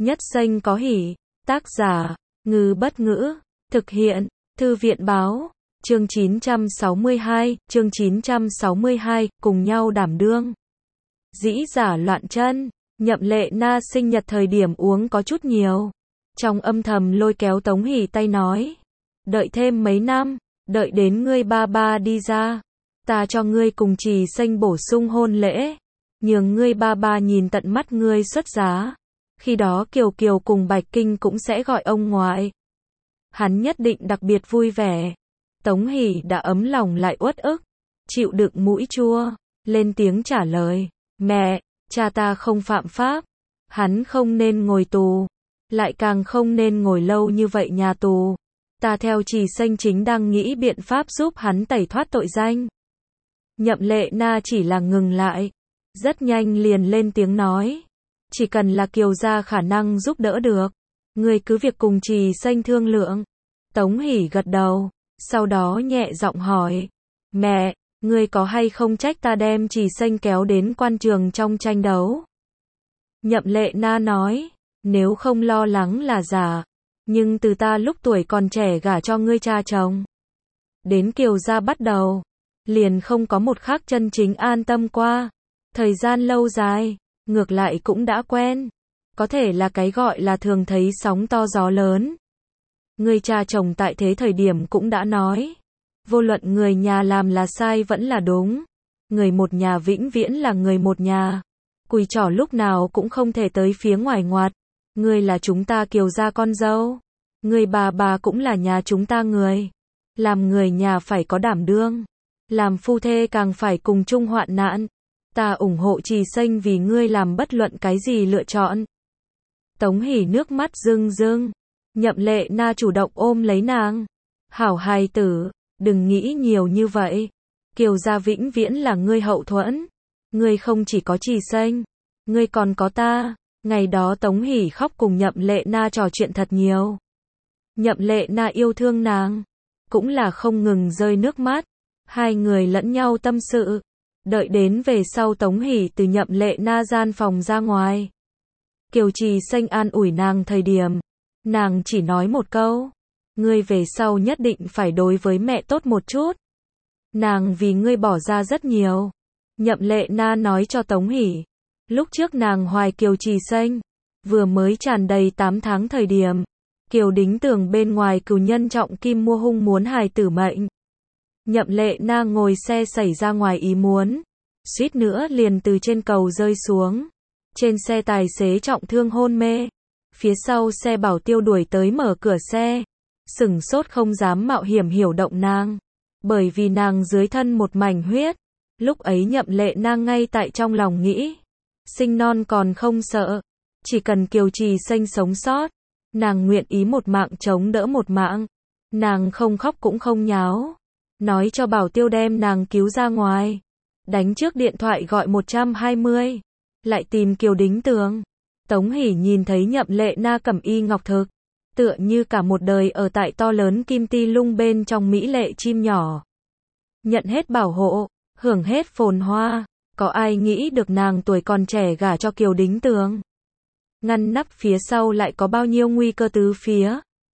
Nhất xanh có hỉ. Tác giả, Ngư Bất Ngữ. Thực hiện, Thư viện Báo. Chương 962, cùng nhau đảm đương. Dĩ giả loạn chân. Nhậm Lệ Na sinh nhật thời điểm uống có chút nhiều. Trong âm thầm lôi kéo Tống Hỷ tay nói. Đợi thêm mấy năm, đợi đến ngươi ba ba đi ra. Ta cho ngươi cùng Trì Xanh bổ sung hôn lễ. Nhường ngươi ba ba nhìn tận mắt ngươi xuất giá. Khi đó Kiều Kiều cùng Bạch Kinh cũng sẽ gọi ông ngoại. Hắn nhất định đặc biệt vui vẻ. Tống Hỷ đã ấm lòng lại uất ức. Chịu đựng mũi chua. Lên tiếng trả lời. Mẹ, cha ta không phạm pháp. Hắn không nên ngồi tù. Lại càng không nên ngồi lâu như vậy nhà tù. Ta theo Trì Xanh chính đang nghĩ biện pháp giúp hắn tẩy thoát tội danh. Nhậm Lệ Na chỉ là ngừng lại. Rất nhanh liền lên tiếng nói. Chỉ cần là Kiều gia khả năng giúp đỡ được. Ngươi cứ việc cùng Trì Xanh thương lượng. Tống Hỷ gật đầu. Sau đó nhẹ giọng hỏi. Mẹ, ngươi có hay không trách ta đem Trì Xanh kéo đến quan trường trong tranh đấu? Nhậm Lệ Na nói. Nếu không lo lắng là giả. Nhưng từ ta lúc tuổi còn trẻ gả cho ngươi cha chồng. Đến Kiều gia bắt đầu. Liền không có một khắc chân chính an tâm qua. Thời gian lâu dài. Ngược lại cũng đã quen. Có thể là cái gọi là thường thấy sóng to gió lớn. Người cha chồng tại thế thời điểm cũng đã nói. Vô luận người nhà làm là sai vẫn là đúng. Người một nhà vĩnh viễn là người một nhà. Cùi chỏ lúc nào cũng không thể tới phía ngoài ngoặt. Ngươi là chúng ta Kiều gia con dâu. Người bà cũng là nhà chúng ta người. Làm người nhà phải có đảm đương. Làm phu thê càng phải cùng chung hoạn nạn. Ta ủng hộ Trì Xanh vì ngươi làm bất luận cái gì lựa chọn. Tống Hỷ nước mắt rưng rưng. Nhậm Lệ Na chủ động ôm lấy nàng. Hảo hài tử, đừng nghĩ nhiều như vậy. Kiều gia vĩnh viễn là ngươi hậu thuẫn. Ngươi không chỉ có Trì Xanh, ngươi còn có ta. Ngày đó Tống Hỷ khóc cùng Nhậm Lệ Na trò chuyện thật nhiều. Nhậm Lệ Na yêu thương nàng, cũng là không ngừng rơi nước mắt. Hai người lẫn nhau tâm sự. Đợi đến về sau Tống Hỷ từ Nhậm Lệ Na gian phòng ra ngoài. Kiều Trì Xanh an ủi nàng thời điểm. Nàng chỉ nói một câu. Ngươi về sau nhất định phải đối với mẹ tốt một chút. Nàng vì ngươi bỏ ra rất nhiều. Nhậm Lệ Na nói cho Tống Hỷ. Lúc trước nàng hoài Kiều Trì Xanh. Vừa mới tràn đầy 8 tháng thời điểm. Kiều Đính Tường bên ngoài cừu nhân trọng kim mua hung muốn hài tử mệnh. Nhậm Lệ Na ngồi xe xảy ra ngoài ý muốn. Suýt nữa liền từ trên cầu rơi xuống. Trên xe tài xế trọng thương hôn mê. Phía sau xe bảo tiêu đuổi tới mở cửa xe. Sửng sốt không dám mạo hiểm hiểu động nàng. Bởi vì nàng dưới thân một mảnh huyết. Lúc ấy Nhậm Lệ Na ngay tại trong lòng nghĩ. Sinh non còn không sợ. Chỉ cần Kiều Trì Xanh sống sót. Nàng nguyện ý một mạng chống đỡ một mạng. Nàng không khóc cũng không nháo. Nói cho bảo tiêu đem nàng cứu ra ngoài. Đánh trước điện thoại gọi 120. Lại tìm Kiều Đính Tường. Tống Hỷ nhìn thấy Nhậm Lệ Na cẩm y ngọc thực. Tựa như cả một đời ở tại to lớn kim ti lung bên trong mỹ lệ chim nhỏ. Nhận hết bảo hộ, hưởng hết phồn hoa. Có ai nghĩ được nàng tuổi còn trẻ gả cho Kiều Đính Tường. Ngăn nắp phía sau lại có bao nhiêu nguy cơ tứ phía.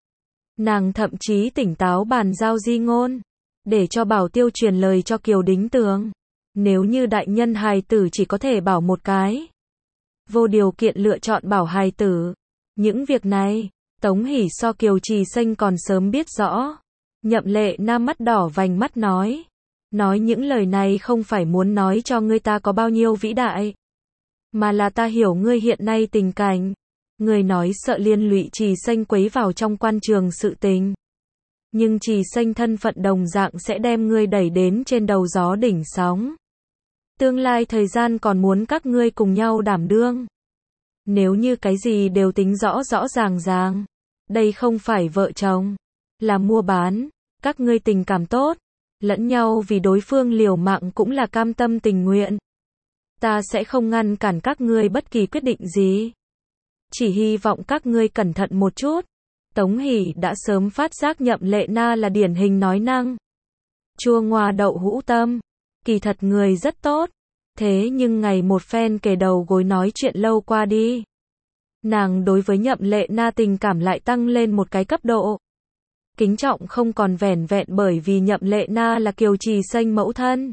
Nàng thậm chí tỉnh táo bàn giao di ngôn. Để cho bảo tiêu truyền lời cho Kiều Đính Tường. Nếu như đại nhân hài tử chỉ có thể bảo một cái. Vô điều kiện lựa chọn bảo hài tử. Những việc này, Tống Hỷ so Kiều Trì Xanh còn sớm biết rõ. Nhậm Lệ Na mắt đỏ vành mắt nói. Nói những lời này không phải muốn nói cho ngươi ta có bao nhiêu vĩ đại. Mà là ta hiểu ngươi hiện nay tình cảnh. Ngươi nói sợ liên lụy Trì Xanh quấy vào trong quan trường sự tình. Nhưng Trì Xanh thân phận đồng dạng sẽ đem ngươi đẩy đến trên đầu gió đỉnh sóng. Tương lai thời gian còn muốn các ngươi cùng nhau đảm đương. Nếu như cái gì đều tính rõ rõ ràng ràng. Đây không phải vợ chồng. Là mua bán. Các ngươi tình cảm tốt. Lẫn nhau vì đối phương liều mạng cũng là cam tâm tình nguyện. Ta sẽ không ngăn cản các ngươi bất kỳ quyết định gì. Chỉ hy vọng các ngươi cẩn thận một chút. Tống Hỷ đã sớm phát giác Nhậm Lệ Na là điển hình nói năng. Chua ngoa đậu hũ tâm. Kỳ thật người rất tốt. Thế nhưng ngày một phen kề đầu gối nói chuyện lâu qua đi. nàng đối với Nhậm Lệ Na tình cảm lại tăng lên một cái cấp độ. Kính trọng không còn vẻn vẹn bởi vì Nhậm Lệ Na là Kiều Trì Xanh mẫu thân,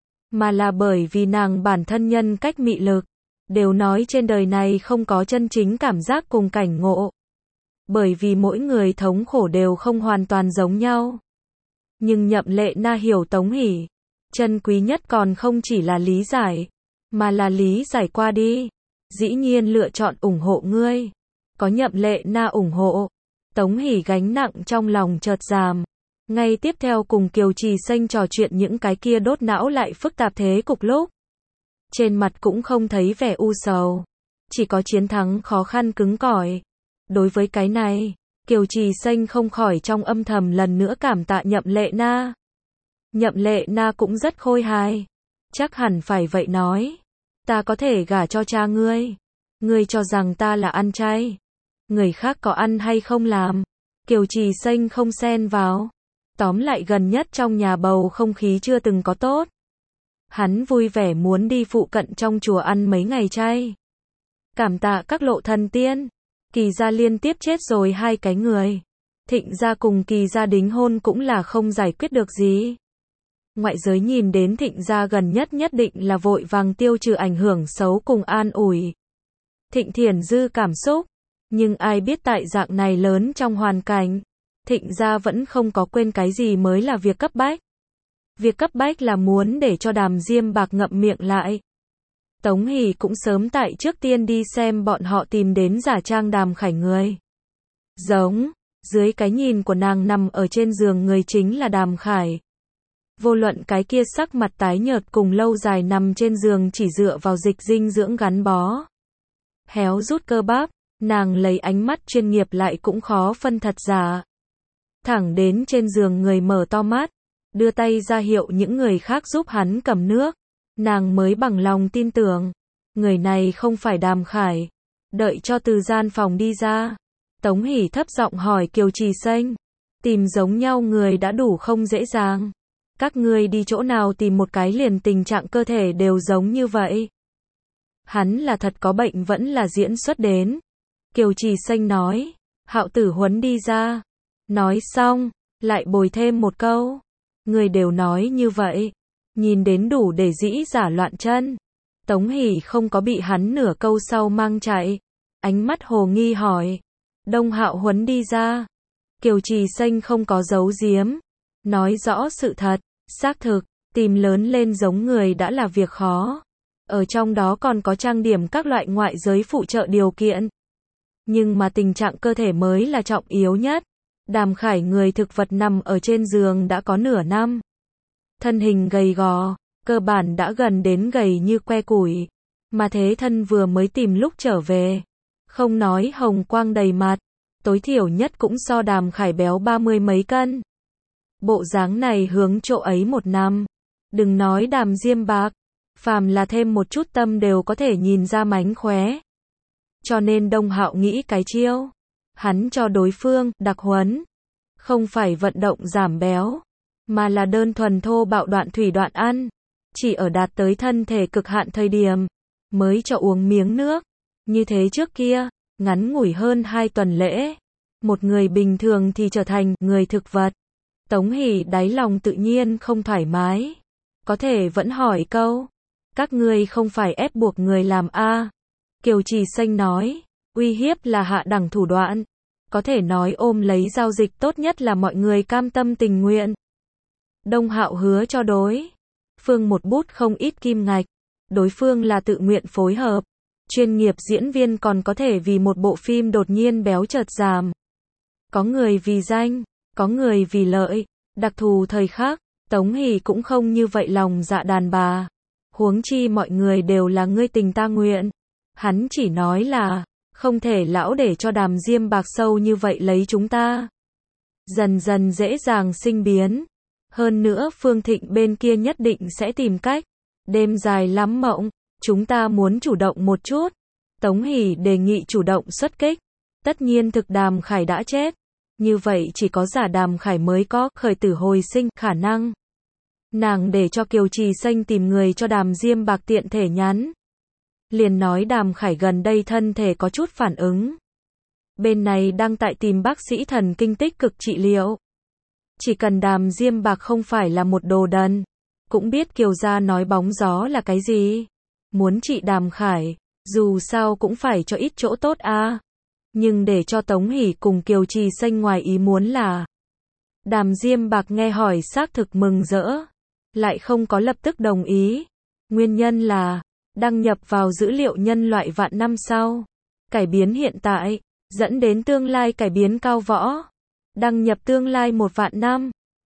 mà là bởi vì nàng bản thân nhân cách mị lực. Đều nói trên đời này không có chân chính cảm giác cùng cảnh ngộ. Bởi vì mỗi người thống khổ đều không hoàn toàn giống nhau. Nhưng Nhậm Lệ Na hiểu Tống Hỷ. Chân quý nhất còn không chỉ là lý giải, mà là lý giải qua đi. Dĩ nhiên lựa chọn ủng hộ ngươi. Có Nhậm Lệ Na ủng hộ, Tống Hỷ gánh nặng trong lòng chợt giảm. Ngay tiếp theo cùng Kiều Trì Xanh trò chuyện những cái kia đốt não lại phức tạp thế cục lúc. Trên mặt cũng không thấy vẻ u sầu, chỉ có chiến thắng khó khăn cứng cỏi. Đối với cái này, Kiều Trì Xanh không khỏi trong âm thầm lần nữa cảm tạ Nhậm Lệ Na. Nhậm Lệ Na cũng rất khôi hài. Chắc hẳn phải vậy nói. Ta có thể gả cho cha ngươi. Ngươi cho rằng ta là ăn chay. Người khác có ăn hay không làm. Kiều Trì Xanh không xen vào. Tóm lại gần nhất trong nhà bầu không khí chưa từng có tốt. Hắn vui vẻ muốn đi phụ cận trong chùa ăn mấy ngày chay. Cảm tạ các lộ thần tiên. Kỳ gia liên tiếp chết rồi 2 cái người. Thịnh gia cùng Kỳ gia đính hôn cũng là không giải quyết được gì. Ngoại giới nhìn đến Thịnh gia gần nhất nhất định là vội vàng tiêu trừ ảnh hưởng xấu cùng an ủi. Thịnh Thiển dư cảm xúc. Nhưng ai biết tại dạng này lớn trong hoàn cảnh, Thịnh gia vẫn không có quên cái gì mới là việc cấp bách. Việc cấp bách là muốn để cho Đàm Diêm Bạc ngậm miệng lại. Tống Hỷ cũng sớm tại trước tiên đi xem bọn họ tìm đến giả trang Đàm Khải người. Giống, dưới cái nhìn của nàng nằm ở trên giường người chính là Đàm Khải. Vô luận cái kia sắc mặt tái nhợt cùng lâu dài nằm trên giường chỉ dựa vào dịch dinh dưỡng gắn bó. Héo rút cơ bắp, nàng lấy ánh mắt chuyên nghiệp lại cũng khó phân thật giả. Thẳng đến trên giường người mở to mắt, đưa tay ra hiệu những người khác giúp hắn cầm nước. Nàng mới bằng lòng tin tưởng. Người này không phải Đàm Khải. Đợi cho từ gian phòng đi ra. Tống Hỷ thấp giọng hỏi Kiều Trì Xanh. Tìm giống nhau người đã đủ không dễ dàng. Các ngươi đi chỗ nào tìm một cái liền tình trạng cơ thể đều giống như vậy. Hắn là thật có bệnh vẫn là diễn xuất đến. Kiều Trì Xanh nói. Hạo Tử Huấn đi ra. Nói xong, lại bồi thêm một câu. Người đều nói như vậy. Nhìn đến đủ để dĩ giả loạn chân. Tống Hỷ không có bị hắn nửa câu sau mang chạy. Ánh mắt hồ nghi hỏi. Đông Hạo Huấn đi ra. Kiều Trì Xanh không có giấu giếm. Nói rõ sự thật. Xác thực, tìm lớn lên giống người đã là việc khó. Ở trong đó còn có trang điểm các loại ngoại giới phụ trợ điều kiện. Nhưng mà tình trạng cơ thể mới là trọng yếu nhất. Đàm Khải người thực vật nằm ở trên giường đã có nửa năm. Thân hình gầy gò, cơ bản đã gần đến gầy như que củi. Mà thế thân vừa mới tìm lúc trở về. Không nói hồng quang đầy mặt, tối thiểu nhất cũng so Đàm Khải béo 30 mấy cân. Bộ dáng này hướng chỗ ấy 1 năm. Đừng nói Đàm Diêm Bạc, phàm là thêm một chút tâm đều có thể nhìn ra mánh khóe. Cho nên Đông Hạo nghĩ cái chiêu. Hắn cho đối phương đặc huấn. Không phải vận động giảm béo, mà là đơn thuần thô bạo đoạn thủy đoạn ăn. Chỉ ở đạt tới thân thể cực hạn thời điểm, mới cho uống miếng nước. Như thế trước kia, ngắn ngủi hơn 2 tuần lễ. Một người bình thường thì trở thành người thực vật. Tống Hỷ đáy lòng tự nhiên không thoải mái. Có thể vẫn hỏi câu. Các ngươi không phải ép buộc người làm a? Kiều Trì Xanh nói. Uy hiếp là hạ đẳng thủ đoạn. Có thể nói ôm lấy giao dịch tốt nhất là mọi người cam tâm tình nguyện. Đông Hạo hứa cho đối phương một bút không ít kim ngạch. Đối phương là tự nguyện phối hợp. Chuyên nghiệp diễn viên còn có thể vì một bộ phim đột nhiên béo chợt giảm. Có người vì danh, có người vì lợi. Đặc thù thời khắc, Tống Hỷ cũng không như vậy lòng dạ đàn bà. Huống chi mọi người đều là ngươi tình ta nguyện. Hắn chỉ nói là không thể lão để cho Đàm Diêm Bạc sâu như vậy lấy chúng ta. Dần dần dễ dàng sinh biến. Hơn nữa Phương Thịnh bên kia nhất định sẽ tìm cách. Đêm dài lắm mộng, chúng ta muốn chủ động một chút. Tống Hỷ đề nghị chủ động xuất kích. Tất nhiên thực Đàm Khải đã chết. Như vậy chỉ có giả Đàm Khải mới có khởi tử hồi sinh khả năng. Nàng để cho Kiều Trì Xanh tìm người cho Đàm Diêm Bạc tiện thể nhắn. liền nói Đàm Khải gần đây thân thể có chút phản ứng. Bên này đang tại tìm bác sĩ thần kinh tích cực trị liệu. Chỉ cần Đàm Diêm Bạc không phải là một đồ đần, cũng biết Kiều gia nói bóng gió là cái gì. Muốn trị Đàm Khải, dù sao cũng phải cho ít chỗ tốt a. Nhưng để cho Tống Hỷ cùng Kiều Trì Xanh ngoài ý muốn là, Đàm Diêm Bạc nghe hỏi xác thực mừng rỡ, lại không có lập tức đồng ý. Nguyên nhân là, đăng nhập vào dữ liệu nhân loại vạn năm sau, cải biến hiện tại, dẫn đến tương lai cải biến cao võ. Đăng nhập tương lai 1 vạn năm,